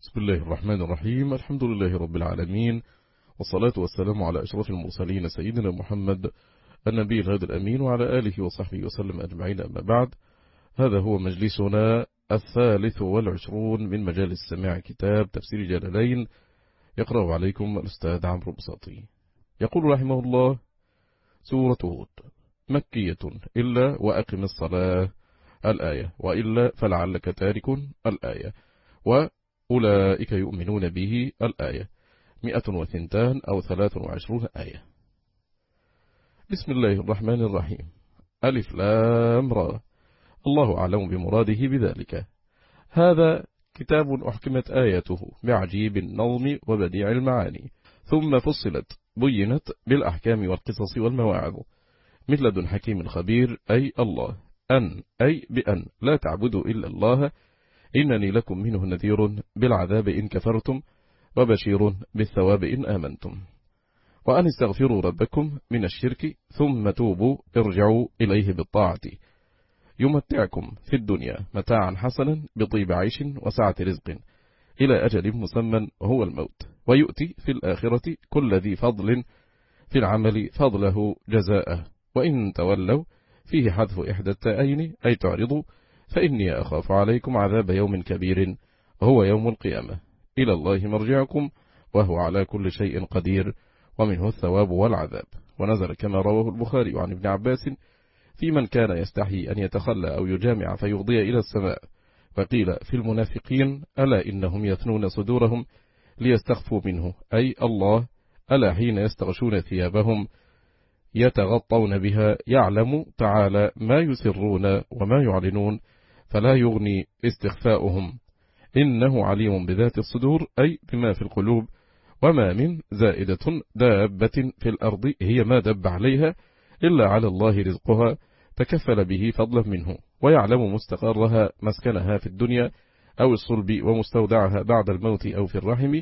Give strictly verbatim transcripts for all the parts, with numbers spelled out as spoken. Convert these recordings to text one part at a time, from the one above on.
بسم الله الرحمن الرحيم. الحمد لله رب العالمين، والصلاة والسلام على أشرف المرسلين سيدنا محمد النبي الهادي الأمين وعلى آله وصحبه وسلم أجمعين. أما بعد، هذا هو مجلسنا الثالث والعشرون من مجالس سماع كتاب تفسير جلالين، يقرأ عليكم الأستاذ عمرو بساطي. يقول رحمه الله: سورة هود مكية إلا وأقم الصلاة الآية، وإلا فلعلك تارك الآية، وأولئك يؤمنون به الآية، مئة وثنتان أو ثلاث وعشرون آية. بسم الله الرحمن الرحيم. ألف لام را، الله أعلم بمراده بذلك. هذا كتاب أحكمت آياته بعجيب النظم وبديع المعاني، ثم فصلت بينت بالأحكام والقصص والمواعظ، مثل لدن حكيم خبير، أي الله، أن أي بأن لا تعبدوا إلا الله، إنني لكم منه نذير بالعذاب إن كفرتم، وبشير بالثواب إن آمنتم، وأن استغفروا ربكم من الشرك ثم توبوا ارجعوا إليه بالطاعة، يمتعكم في الدنيا متاعا حسنا بطيب عيش وسعة رزق إلى أجل مسمى هو الموت، ويؤتي في الآخرة كل ذي فضل في العمل فضله جزاءه، وإن تولوا فيه حذف إحدى التائين أي تعرضوا، فإني أخاف عليكم عذاب يوم كبير هو يوم القيامة، إلى الله مرجعكم وهو على كل شيء قدير، ومنه الثواب والعذاب. ونزل كما رواه البخاري عن ابن عباس في من كان يستحي أن يتخلى أو يجامع فيغضي إلى السماء، فقيل في المنافقين: ألا إنهم يثنون صدورهم ليستخفوا منه، أي الله، ألا حين يستغشون ثيابهم يتغطون بها يعلم تعالى ما يسرون وما يعلنون، فلا يغني استخفاؤهم، إنه عليم بذات الصدور، أي بما في القلوب. وما من زائدة دابة في الأرض هي ما دب عليها إلا على الله رزقها، تكفل به فضلا منه، ويعلم مستقرها مسكنها في الدنيا أو الصلب، ومستودعها بعد الموت أو في الرحم،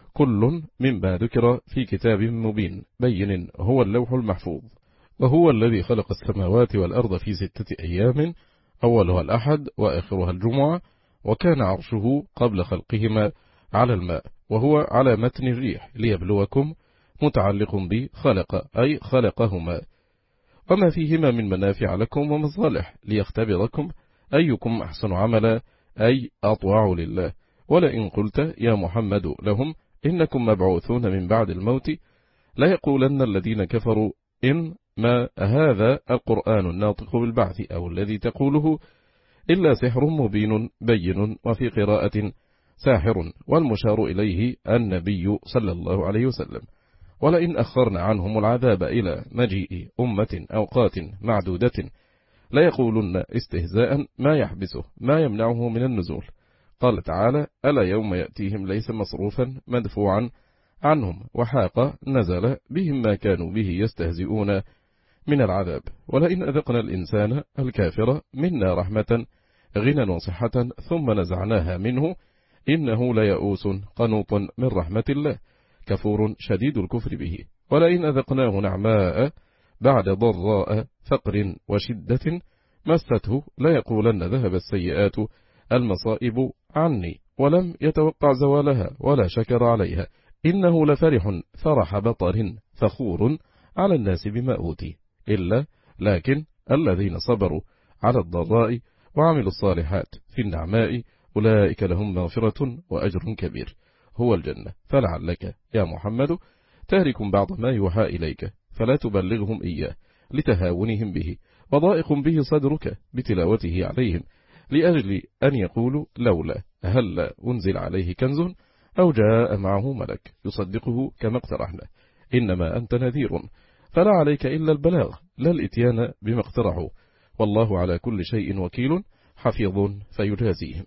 كل مما ذكر في كتاب مبين بين هو اللوح المحفوظ. وهو الذي خلق السماوات والأرض في ستة أيام، أولها الأحد وآخرها الجمعة، وكان عرشه قبل خلقهما على الماء، وهو على متن الريح، ليبلوكم متعلق بخلق أي خلقهما، وما فيهما من منافع لكم ومصالح، ليختبركم أيكم أحسن عملا أي أطوع لله. ولئن قلت يا محمد لهم إنكم مبعوثون من بعد الموت، لا يقولن الذين كفروا إن ما هذا القرآن الناطق بالبعث أو الذي تقوله إلا سحر مبين بين. وفي قراءة ساحر، والمشار إليه النبي صلى الله عليه وسلم. ولئن أخرنا عنهم العذاب إلى مجيء أمة أوقات معدودة، لا يقولن استهزاء ما يحبسه ما يمنعه من النزول. قال تعالى: ألا يوم يأتيهم ليس مصروفا مدفوعا عنهم، وحاق نزل بهم ما كانوا به يستهزئون من العذاب. ولئن أذقنا الإنسان الكافر منا رحمة غنى وصحة ثم نزعناها منه إنه ليئوس قنوط من رحمة الله، كفور شديد الكفر به. ولئن أذقناه نعماء بعد ضراء فقر وشدة مسته، لا يقولن ذهب السيئات المصائب عني، ولم يتوقع زوالها ولا شكر عليها، إنه لفرح فرح بطر فخور على الناس بما أوتي، إلا لكن الذين صبروا على الضراء وعملوا الصالحات في النعماء أولئك لهم مغفرة وأجر كبير هو الجنة. فلعلك يا محمد تارك بعض ما يوحى إليك، فلا تبلغهم إياه لتهاونهم به، وضائق به صدرك بتلاوته عليهم، لأجل أن يقولوا لولا هل أنزل عليه كنز أو جاء معه ملك يصدقه كما اقترحنا، إنما أنت نذير فلا عليك إلا البلاغ لا الإتيان بما اقترحوا، والله على كل شيء وكيل حفيظ فيجازيهم.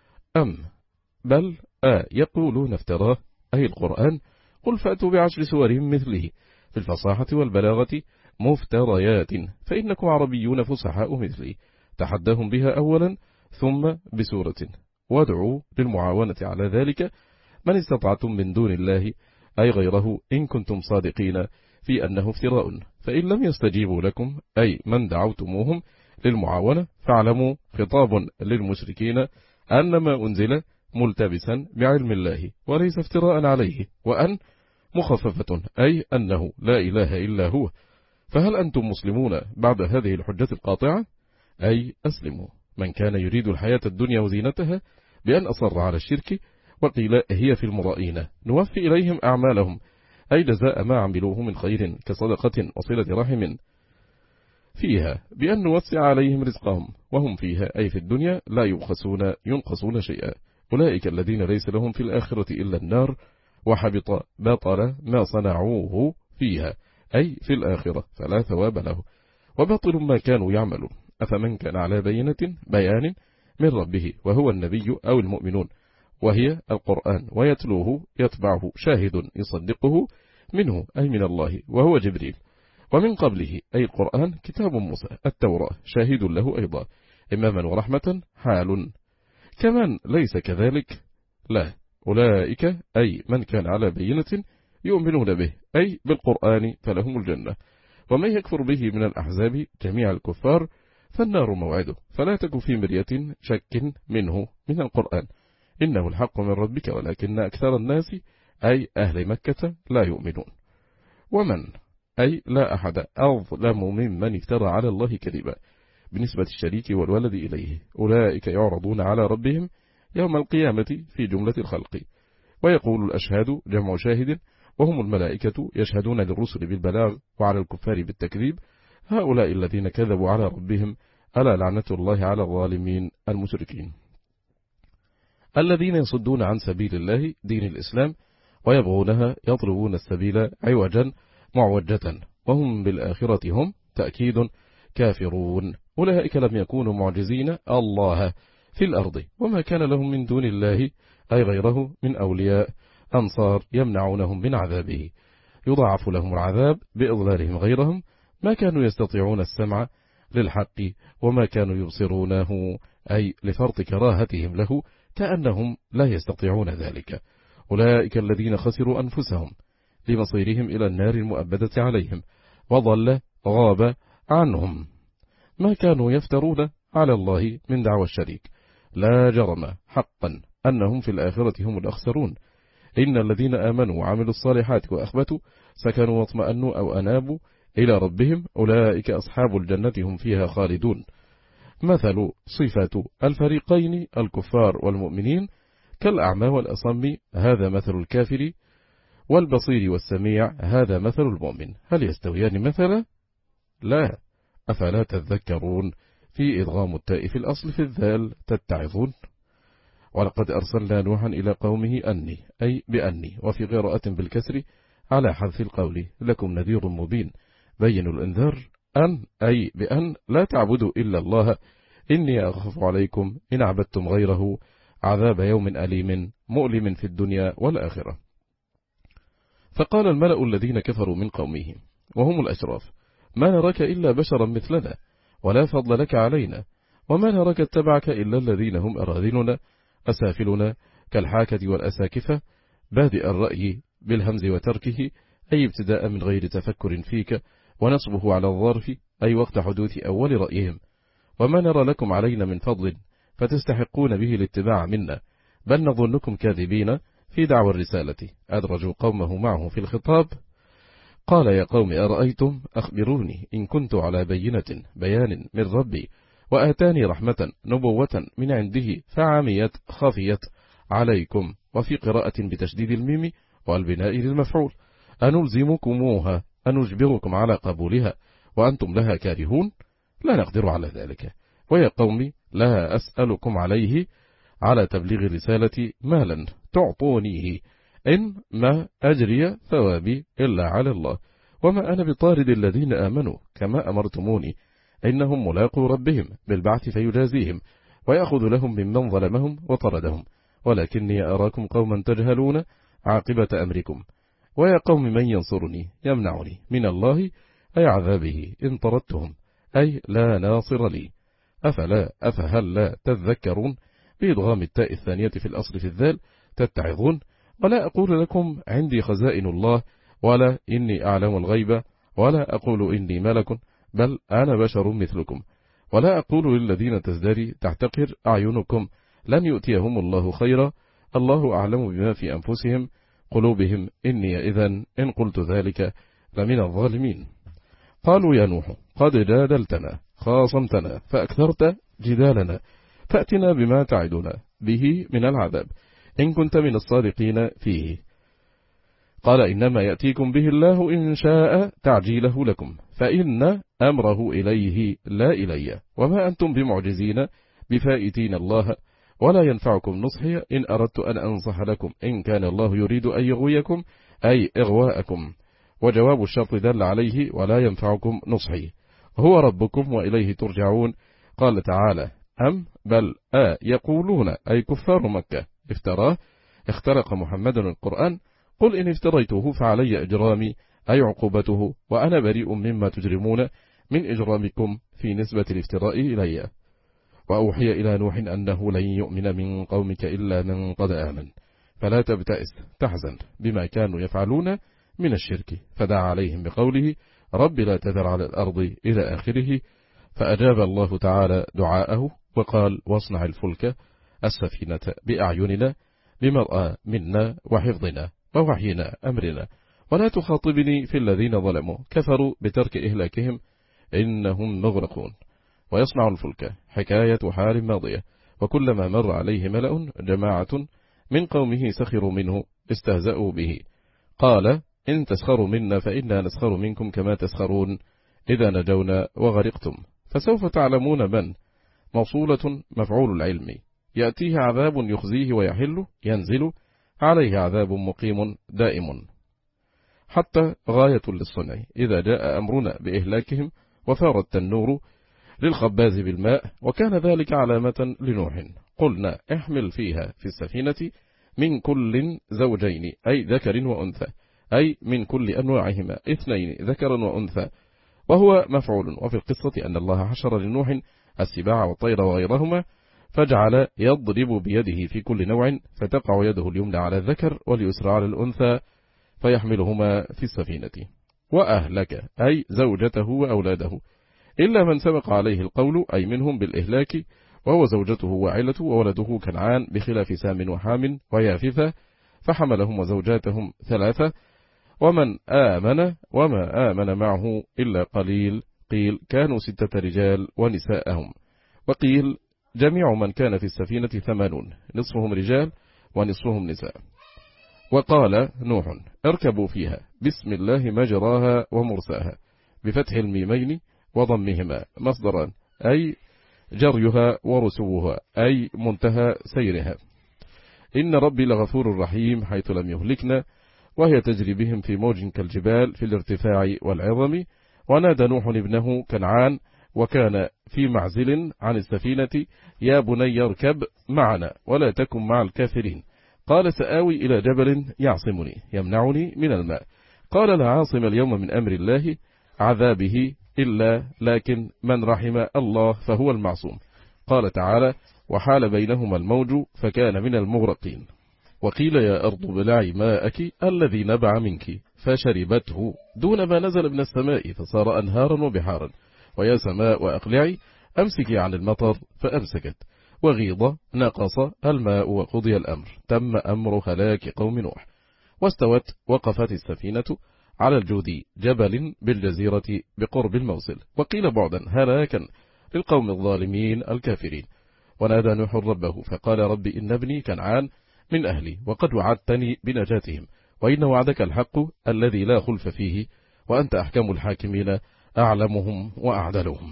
أم بل آ يقولون افتراه أي القرآن، قل فأتوا بعشر سور مثله في الفصاحة والبلاغة مفتريات، فإنكم عربيون فصحاء مثلي، تحدهم بها أولا ثم بسورة، وادعوا للمعاونة على ذلك من استطعتم من دون الله أي غيره إن كنتم صادقين في أنه افتراء، فإن لم يستجيبوا لكم أي من دعوتموهم للمعاونة فاعلموا خطاب للمشركين أن ما أنزل ملتبسا بعلم الله وليس افتراء عليه، وأن مخففة أي أنه لا إله إلا هو. فهل أنتم مسلمون بعد هذه الحجة القاطعة؟ أي أسلموا. من كان يريد الحياة الدنيا وزينتها بأن أصر على الشرك وقيل هي في المرائين نوفي إليهم أعمالهم، أي جزاء ما عملوه من خير كصدقة وصلة رحم فيها، بأن نوسع عليهم رزقهم، وهم فيها أي في الدنيا لا يبخسون ينقصون شيئا. أولئك الذين ليس لهم في الآخرة إلا النار وحبط باطل ما صنعوه فيها، أي في الآخرة فلا ثواب له، وباطل ما كانوا يعملون. أفمن كان على بينة بيان من ربه وهو النبي أو المؤمنون، وهي القرآن ويتلوه يتبعه شاهد يصدقه منه أي من الله وهو جبريل، ومن قبله أي القرآن كتاب موسى التوراة شاهد له أيضا إماما ورحمة حال. كمان ليس كذلك لا، أولئك أي من كان على بينة يؤمنون به أي بالقرآن فلهم الجنة، ومن يكفر به من الأحزاب جميع الكفار فالنار موعده، فلا تك في مرية شك منه من القرآن، إنه الحق من ربك ولكن أكثر الناس أي أهل مكة لا يؤمنون. ومن أي لا أحد أظلم ممن افترى على الله كذبا بنسبة الشريك والولد إليه. أولئك يعرضون على ربهم يوم القيامة في جملة الخلق، ويقول الأشهاد جمع شاهد، وهم الملائكة يشهدون للرسل بالبلاغ وعلى الكفار بالتكذيب. هؤلاء الذين كذبوا على ربهم ألا لعنة الله على الظالمين المشركين، الذين يصدون عن سبيل الله دين الإسلام ويبغونها يطلبون السبيل عوجا معوجة وهم بالآخرة هم تأكيد كافرون. أولئك لم يكونوا معجزين الله في الأرض، وما كان لهم من دون الله أي غيره من أولياء أنصار يمنعونهم من عذابه، يضاعف لهم العذاب بإضلالهم غيرهم، ما كانوا يستطيعون السمع للحق وما كانوا يبصرونه أي لفرط كراهتهم له كأنهم لا يستطيعون ذلك. أولئك الذين خسروا أنفسهم لمصيرهم إلى النار المؤبدة عليهم، وضل غاب عنهم ما كانوا يفترون على الله من دعوى الشريك. لا جرم حقا أنهم في الآخرة هم الأخسرون. إن الذين آمنوا وعملوا الصالحات وأخبتوا سكنوا واطمأنوا أو أنابوا إلى ربهم أولئك أصحاب الجنة هم فيها خالدون. مثل صفة الفريقين الكفار والمؤمنين كالأعمى والأصم، هذا مثل الكافر، والبصير والسميع هذا مثل المؤمن، هل يستويان مثلا؟ لا، أفلا تذكرون. في إدغام التاء في الأصل في الذال تتعظون. ولقد أرسلنا نوحا إلى قومه أني أي بأني، وفي قراءة بالكسر على حذف القول لكم نذير مبين. بين الإنذار أن أي بأن لا تعبدوا إلا الله إني أخاف عليكم إن عبدتم غيره عذاب يوم أليم مؤلم في الدنيا والآخرة. فقال الملأ الذين كفروا من قومه وهم الأشراف ما نراك إلا بشرا مثلنا ولا فضل لك علينا، وما نراك اتبعك إلا الذين هم أراذلنا أسافلنا كالحاكة والأساكفة، بادئ الرأي بالهمز وتركه أي ابتداء من غير تفكر فيك، ونصبه على الظرف أي وقت حدوث أول رأيهم. وما نرى لكم علينا من فضل فتستحقون به الاتباع منا، بل نظنكم كاذبين في دعوى الرسالة. أدرجوا قومه معه في الخطاب. قال يا قوم أرأيتم أخبروني إن كنت على بينة بيان من ربي وآتاني رحمة نبوة من عنده فعميت خفيت عليكم، وفي قراءة بتشديد الميم والبناء للمفعول، أنلزمكموها أنجبركم على قبولها وأنتم لها كارهون، لا نقدر على ذلك. ويا قوم لا أسألكم عليه على تبليغ الرسالة مالا تعطونيه، إن ما أجري ثوابي إلا على الله، وما أنا بطارد الذين آمنوا كما أمرتموني، إنهم ملاقوا ربهم بالبعث فيجازيهم ويأخذ لهم ممن ظلمهم وطردهم، ولكني أراكم قوما تجهلون عاقبة أمركم. ويا قوم من ينصرني يمنعني من الله أي عذابه إن طردتهم، أي لا ناصر لي. أفلا أفهل لا تذكرون بإدغام التاء الثانية في الأصل في الذال تتعظون. ولا أقول لكم عندي خزائن الله ولا إني أعلم الغيب ولا أقول إني ملك بل أنا بشر مثلكم. ولا أقول للذين تزدري تحتقر أعينكم لن يؤتيهم الله خيرا الله أعلم بما في أنفسهم قلوبهم إني إذن إن قلت ذلك لمن الظالمين. قالوا يا نوح قد جادلتنا خاصمتنا فأكثرت جدالنا فأتنا بما تعدنا به من العذاب إن كنت من الصادقين فيه. قال إنما يأتيكم به الله إن شاء تعجيله لكم فإن أمره إليه لا إلي وما أنتم بمعجزين بفائتين الله ولا ينفعكم نصحي إن أردت أن أنصح لكم إن كان الله يريد أن يغويكم أي إغواءكم. وجواب الشرط دل عليه ولا ينفعكم نصحي هو ربكم وإليه ترجعون. قال تعالى أم بل آ يقولون أي كفار مكة افتراه اخترق محمد القرآن قل إن افتريته فعلي إجرامي أي عقوبته وأنا بريء مما تجرمون من إجرامكم في نسبة الافتراء إلي. وأوحي إلى نوح أنه لن يؤمن من قومك إلا من قد آمن فلا تبتئس تحزن بما كانوا يفعلون من الشرك فدعا عليهم بقوله رب لا تذر على الأرض إلى آخره. فأجاب الله تعالى دعاءه وقال واصنع الفلك السفينة بأعيننا بمرأى منا وحفظنا ووحينا أمرنا ولا تخاطبني في الذين ظلموا كفروا بترك إهلاكهم إنهم مغرقون. ويصنع الفلك حكاية حال ماضية وكلما مر عليه ملأ جماعة من قومه سخروا منه استهزأوا به قال إن تسخروا منا فإنا نسخر منكم كما تسخرون إذا نجونا وغرقتم فسوف تعلمون من موصولة مفعول العلم يأتيه عذاب يخزيه ويحل ينزل عليه عذاب مقيم دائم حتى غاية للصنع إذا جاء أمرنا بإهلاكهم وثار التنور للخباز بالماء وكان ذلك علامة لنوح قلنا احمل فيها في السفينة من كل زوجين أي ذكر وأنثى أي من كل أنواعهما اثنين ذكرا وأنثى وهو مفعول. وفي القصة أن الله حشر لنوح السباع والطير وغيرهما فجعل يضرب بيده في كل نوع فتقع يده اليمنى على الذكر واليسرى على الأنثى فيحملهما في السفينة. وأهلك أي زوجته وأولاده إلا من سبق عليه القول أي منهم بالإهلاك وهو زوجته وعيلته وولده كنعان بخلاف سام وحام ويافثة فحملهم وزوجاتهم ثلاثة ومن آمن وما آمن معه إلا قليل قيل كانوا ستة رجال ونساءهم وقيل جميع من كان في السفينة ثمانون نصفهم رجال ونصفهم نساء. وقال نوح اركبوا فيها بسم الله مجراها ومرساها بفتح الميمين وضمهما مصدران أي جريها ورسوها أي منتهى سيرها إن ربي لغفور رحيم حيث لم يهلكنا وهي تجري بهم في موج كالجبال في الارتفاع والعظم. ونادى نوح ابنه كنعان وكان في معزل عن السفينة يا بني اركب معنا ولا تكن مع الكافرين قال سآوي إلى جبل يعصمني يمنعني من الماء قال لا عاصم اليوم من أمر الله عذابه إلا لكن من رحم الله فهو المعصوم. قال تعالى وحال بينهما الموج فكان من المغرقين. وقيل يا أرض بلعي ماءك الذي نبع منك فشربته دون ما نزل من السماء فصار أنهارا وبحارا ويا سماء وأقلعي أمسكي عن المطر فأمسكت وغيض نقص الماء وقضي الأمر تم أمر هلاك قوم نوح. واستوت وقفت السفينة على الجودي جبل بالجزيرة بقرب الموصل وقيل بعدا هلاكا للقوم الظالمين الكافرين. ونادى نوح ربه فقال رب إن ابني كنعان من أهلي وقد وعدتني بنجاتهم وإن وعدك الحق الذي لا خلف فيه وأنت أحكم الحاكمين أعلمهم وأعدلهم.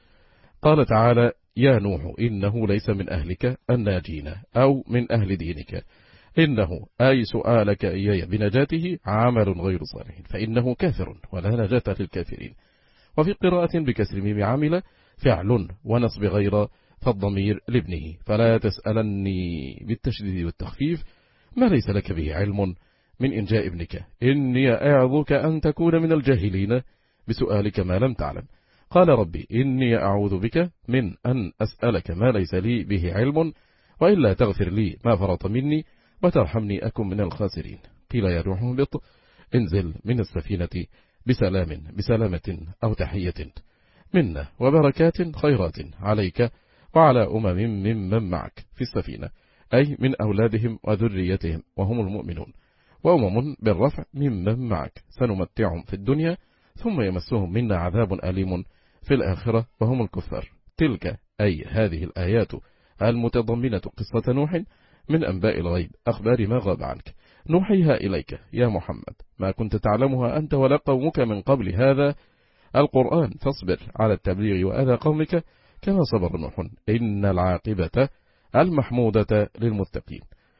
قال تعالى يا نوح إنه ليس من أهلك الناجين أو من أهل دينك إنه أي سؤالك إياي بنجاته عمل غير صالح فإنه كافر ولا نجاة للكافرين. وفي قراءة بكسر ميم عامل فعل ونصب غير فالضمير لابنه فلا تسألني بالتشديد والتخفيف ما ليس لك به علم من إنجاء ابنك إني أعظك أن تكون من الجاهلين بسؤالك ما لم تعلم. قال ربي إني أعوذ بك من أن أسألك ما ليس لي به علم وإلا تغفر لي ما فرط مني وترحمني أكن من الخاسرين. قيل يا روح اهبط انزل من السفينة بسلام بسلامة أو تحية منا وبركات خيرات عليك وعلى أمم ممن معك في السفينة أي من أولادهم وذريتهم وهم المؤمنون، وأمم بالرفع ممن معك سنمتعهم في الدنيا ثم يمسهم منا عذاب أليم في الآخرة وهم الكفار. تلك أي هذه الآيات المتضمنة قصة نوح من أنباء الغيب، أخبار ما غاب عنك، نوحيها إليك يا محمد، ما كنت تعلمها أنت ولا قومك من قبل هذا القرآن، فاصبر على التبليغ وأذى قومك كما صبر نوح، إن العاقبة المحمودة للمتقين.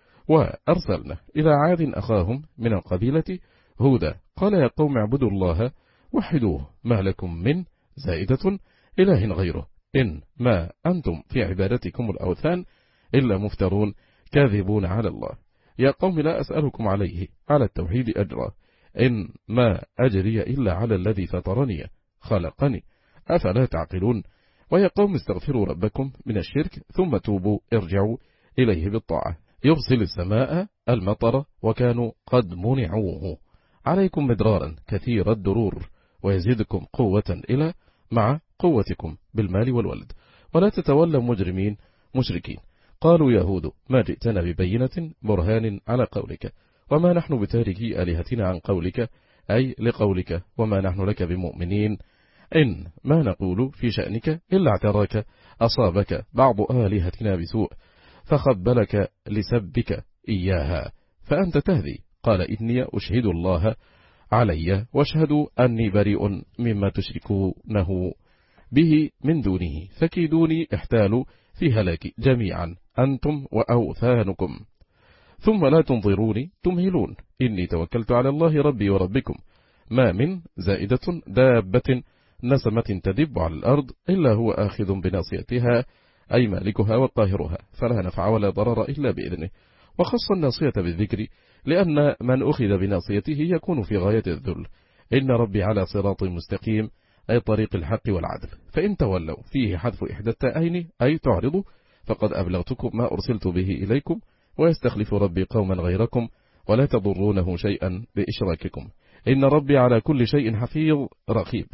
وأرسلنا إلى عاد أخاهم من القبيلة هودا قال يا قوم اعبدوا الله وحدوه ما لكم من زائدة إله غيره، إن ما أنتم في عبادتكم الأوثان إلا مفترون كاذبون على الله. يا قوم لا أسألكم عليه على التوحيد أجرا، إن ما أجري إلا على الذي فطرني خلقني، أفلا تعقلون. ويا قوم استغفروا ربكم من الشرك ثم توبوا ارجعوا إليه بالطاعة، يرسل السماء المطر وكانوا قد منعوه عليكم مدرارا كثير الدرور، ويزيدكم قوة إلى مع قوتكم بالمال والولد، ولا تتولوا مجرمين مشركين. قالوا يهود ما جئتنا ببينة برهان على قولك، وما نحن بتاركي آلهتنا عن قولك، أي لقولك، وما نحن لك بمؤمنين، إن ما نقول في شأنك إلا اعتراك أصابك بعض آلهتنا بسوء فخبلك لسبك إياها فأنت تهدي. قال إني أشهد الله علي واشهدوا أني بريء مما تشركونه به من دونه، فكيدوني احتالوا في هلاك جميعا أنتم وأوثانكم ثم لا تنظروني تمهلون. إني توكلت على الله ربي وربكم، ما من زائدة دابة نسمة تدب على الأرض إلا هو آخذ بناصيتها، أي مالكها وقاهرها، فلا نفع ولا ضرر إلا بإذنه. وخص الناصية بالذكر لأن من أخذ بناصيته يكون في غاية الذل. إن ربي على صراط مستقيم، أي طريق الحق والعدل، فإن تولوا فيه حذف إحدى التائين أي تعرضوا، فقد أبلغتكم ما أرسلت به إليكم، ويستخلف ربي قوما غيركم ولا تضرونه شيئا بإشراككم، إن ربي على كل شيء حفيظ رقيب.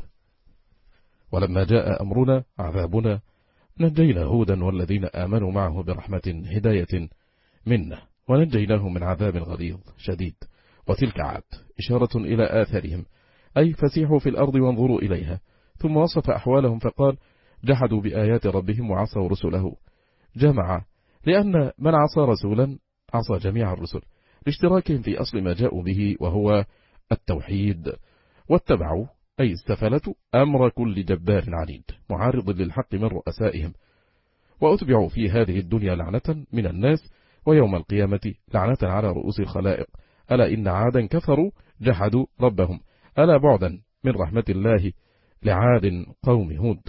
ولما جاء أمرنا عذابنا نجينا هودا والذين آمنوا معه برحمة هداية منا، ونجيناه من عذاب غليظ شديد. وتلك عاد إشارة إلى آثارهم، أي فسيحوا في الأرض وانظروا إليها. ثم وصف أحوالهم فقال جحدوا بآيات ربهم وعصوا رسله، جمع لأن من عصى رسولا عصى جميع الرسل لاشتراكهم في أصل ما جاءوا به وهو التوحيد، واتبعوا أي استفلتوا أمر كل جبار عنيد معارض للحق من رؤسائهم، وأتبعوا في هذه الدنيا لعنة من الناس، ويوم القيامة لعنة على رؤوس الخلائق. ألا إن عادا كفروا جحدوا ربهم، ألا بعدا من رحمة الله لعاد قوم هود.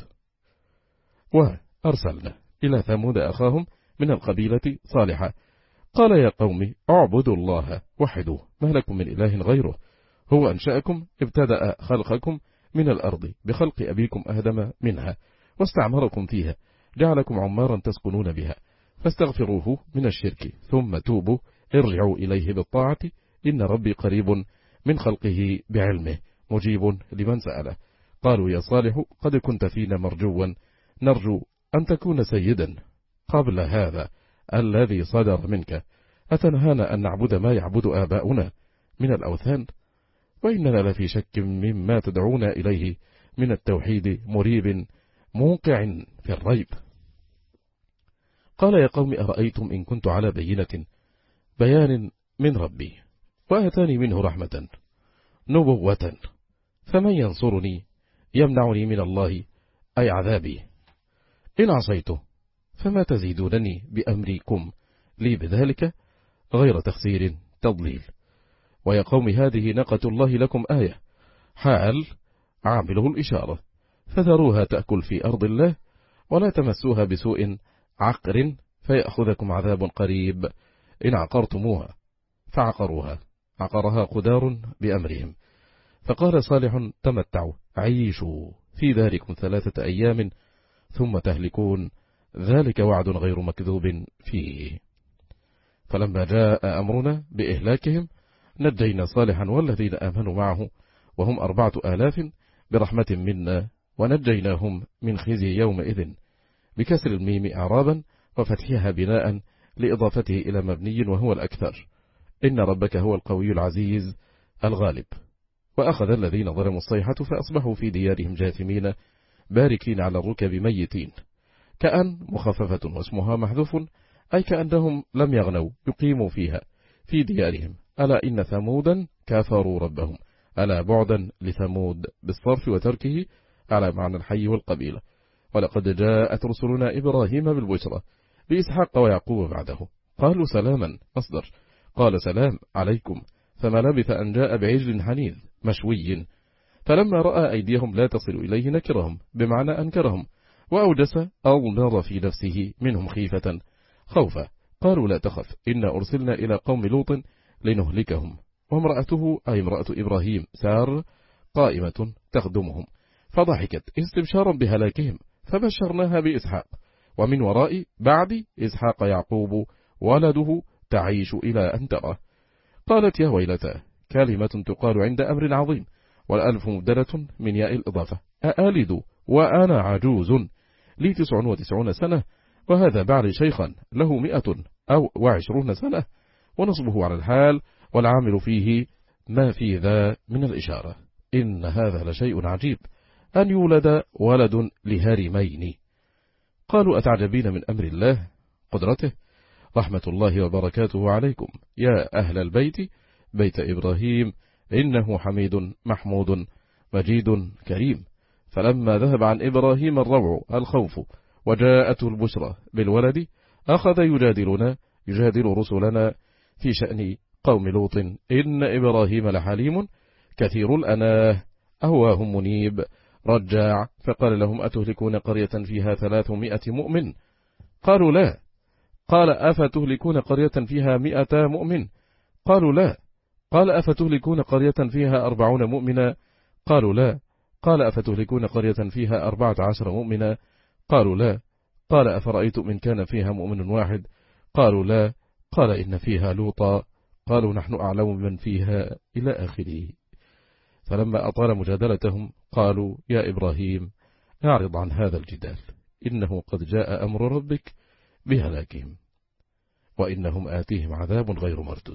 وأرسلنا إلى ثمود أخاهم من القبيلة صالحة قال يا قوم اعبدوا الله وحدوه ما لكم من إله غيره، هو أنشأكم ابتدأ خلقكم من الأرض بخلق أبيكم آدم منها، واستعمركم فيها جعلكم عمارا تسكنون بها، فاستغفروه من الشرك ثم توبوا ارجعوا إليه بالطاعة، إن ربي قريب من خلقه بعلمه مجيب لمن سأله. قالوا يا صالح قد كنت فينا مرجوا نرجو أن تكون سيدا قبل هذا الذي صدر منك، أتنهانا أن نعبد ما يعبد آباؤنا من الأوثان، وإننا لفي شك مما تدعونا إليه من التوحيد مريب موقع في الريب. قال يا قوم أرأيتم إن كنت على بينة بيان من ربي وأتاني منه رحمة نبوة، فمن ينصرني يمنعني من الله أي عذابي، إن عصيته فما تزيدونني بأمركم لي بذلك غير تخسير تضليل. ويا قوم هذه ناقة الله لكم آية، حال عامله الإشارة، فذروها تأكل في أرض الله ولا تمسوها بسوء عقر فيأخذكم عذاب قريب، إن عقرتموها فعقروها عقرها قدار بأمرهم. فقال صالح تمتعوا عيشوا في ذلكم ثلاثة أيام ثم تهلكون، ذلك وعد غير مكذوب فيه. فلما جاء أمرنا بإهلاكهم نجينا صالحا والذين آمنوا معه وهم أربعة آلاف برحمة منا، ونجيناهم من خزي يومئذ، بكسر الميم إعرابا وفتحها بناء لإضافته إلى مبني وهو الأكثر. إن ربك هو القوي العزيز الغالب. وأخذ الذين ظلموا الصيحة فأصبحوا في ديارهم جاثمين باركين على الركب ميتين. كأن مخففة واسمها محذوف، أي كأنهم لم يغنوا يقيموا فيها في ديارهم. ألا إن ثمودا كفروا ربهم. ألا بعدا لثمود بالصرف وتركه على معنى الحي والقبيلة. ولقد جاءت رسلنا إبراهيم بالبشرى بإسحاق ويعقوب بعده. قالوا سلاما مصدر، قال سلام عليكم، فما لبث أن جاء بعجل حنيذ مشوي. فلما رأى أيديهم لا تصل إليه نكرهم بمعنى أنكرهم، وأوجس أو نظر في نفسه منهم خيفة خوفا. قالوا لا تخف، إنا أرسلنا إلى قوم لوط لنهلكهم. وامرأته أي امرأة إبراهيم سار قائمة تخدمهم، فضحكت استبشارا بهلاكهم، فبشرناها بإسحاق، ومن وراء بعد إسحاق يعقوب ولده تعيش إلى أن ترى. قالت يا ويلتا، كلمة تقال عند أمر عظيم، والألف مبدلة من ياء الإضافة. أآلد وأنا عجوز لي تسع وتسعون سنة، وهذا بعلي شيخا له مئة أو وعشرون سنة. ونصبه على الحال، والعامل فيه ما في ذا من الإشارة. إن هذا لشيء عجيب أن يولد ولد لهرمين. قالوا أتعجبين من أمر الله قدرته، رحمة الله وبركاته عليكم يا أهل البيت بيت إبراهيم، إنه حميد محمود مجيد كريم. فلما ذهب عن إبراهيم الروع الخوف وجاءته البشرى بالولد، أخذ يجادلنا يجادل رسلنا في شأن قوم لوط. إن إبراهيم لحليم كثير الأناه أهواه منيب رجاع. فقال لهم أتهلكون قرية فيها ثلاثمائة مؤمن؟ قالوا لا. قال أفتهلكون قرية فيها مئة مؤمن؟ قالوا لا. قال أفتهلكون قرية فيها أربعون مؤمنا؟ قالوا لا. قال أفتهلكون قرية فيها أربعة عشر مؤمنا؟ قالوا لا. قال أفرأيتم إن كان فيها مؤمن واحد؟ قالوا لا. قال إن فيها لوطا. قالوا نحن أعلم من فيها إلى آخره. فلما أطال مجادلتهم قالوا يا إبراهيم أعرض عن هذا الجدال، إنه قد جاء أمر ربك بهلاكهم، وإنهم آتيهم عذاب غير مردود.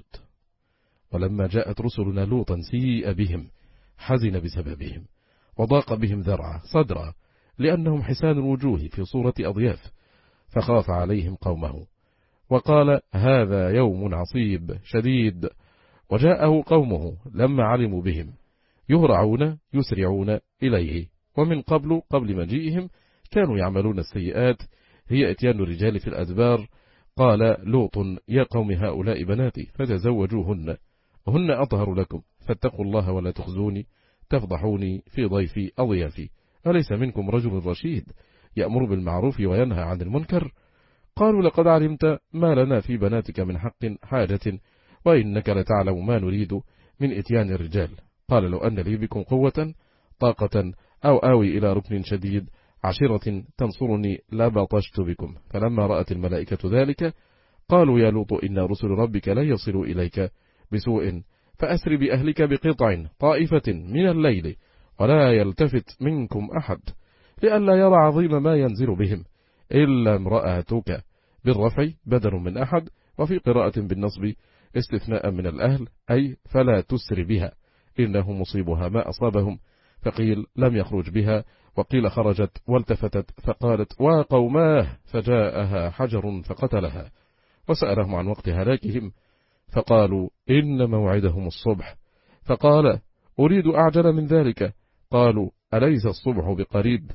ولما جاءت رسلنا لوطا سيء بهم، حزن بسببهم، وضاق بهم ذرعا صدرا، لأنهم حسان الوجوه في صورة أضياف، فخاف عليهم قومه وقال هذا يوم عصيب شديد. وجاءه قومه لما علموا بهم يهرعون يسرعون إليه. ومن قبل قبل مجيئهم كانوا يعملون السيئات، هي اتيان الرجال في الأدبار. قال لوط يا قوم هؤلاء بناتي فتزوجوهن، هن أطهر لكم، فاتقوا الله ولا تخزوني تفضحوني في ضيفي أضيافي. أليس منكم رجل رشيد يأمر بالمعروف وينهى عن المنكر؟ قالوا لقد علمت ما لنا في بناتك من حق حاجة، وإنك لتعلم ما نريد من اتيان الرجال. قال لو أن لي بكم قوة طاقة أو آوي إلى ركن شديد عشيرة تنصرني لبطشت بكم. فلما رأت الملائكة ذلك قالوا يا لوط إن رسل ربك لا يصلوا إليك بسوء، فأسر بأهلك بقطع طائفة من الليل ولا يلتفت منكم أحد، لئلا يرى عظيم ما ينزل بهم إلا امرأتك، بالرفع بدل من أحد، وفي قراءة بالنصب استثناء من الأهل، أي فلا تسر بها إنه مصيبها ما أصابهم. فقيل لم يخرج بها، وقيل خرجت والتفتت فقالت وقوماه، فجاءها حجر فقتلها. وسألهم عن وقت هلاكهم فقالوا إن موعدهم الصبح. فقال أريد أعجل من ذلك. قالوا أليس الصبح بقريب؟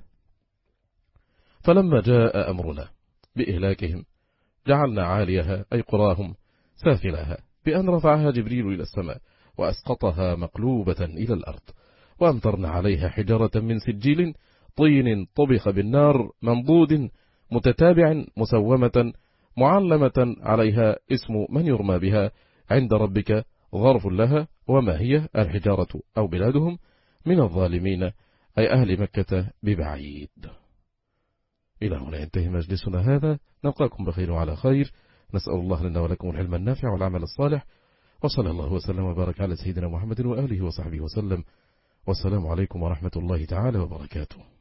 فلما جاء أمرنا بإهلاكهم جعلنا عاليها أي قراهم سافلها، بأن رفعها جبريل إلى السماء وأسقطها مقلوبة إلى الأرض، وأمطرنا عليها حجارة من سجيل طين طبخ بالنار منضود متتابع مسومة معلمة عليها اسم من يرمى بها عند ربك ظرف لها. وما هي الحجارة أو بلادهم من الظالمين أي أهل مكة ببعيد. إلى هنا ينتهي مجلسنا هذا، نلقاكم بخير وعلى خير. نسأل الله لنا ولكم العلم النافع والعمل الصالح، وصلى الله وسلم وبارك على سيدنا محمد وآله وصحبه وسلم. والسلام عليكم ورحمة الله تعالى وبركاته.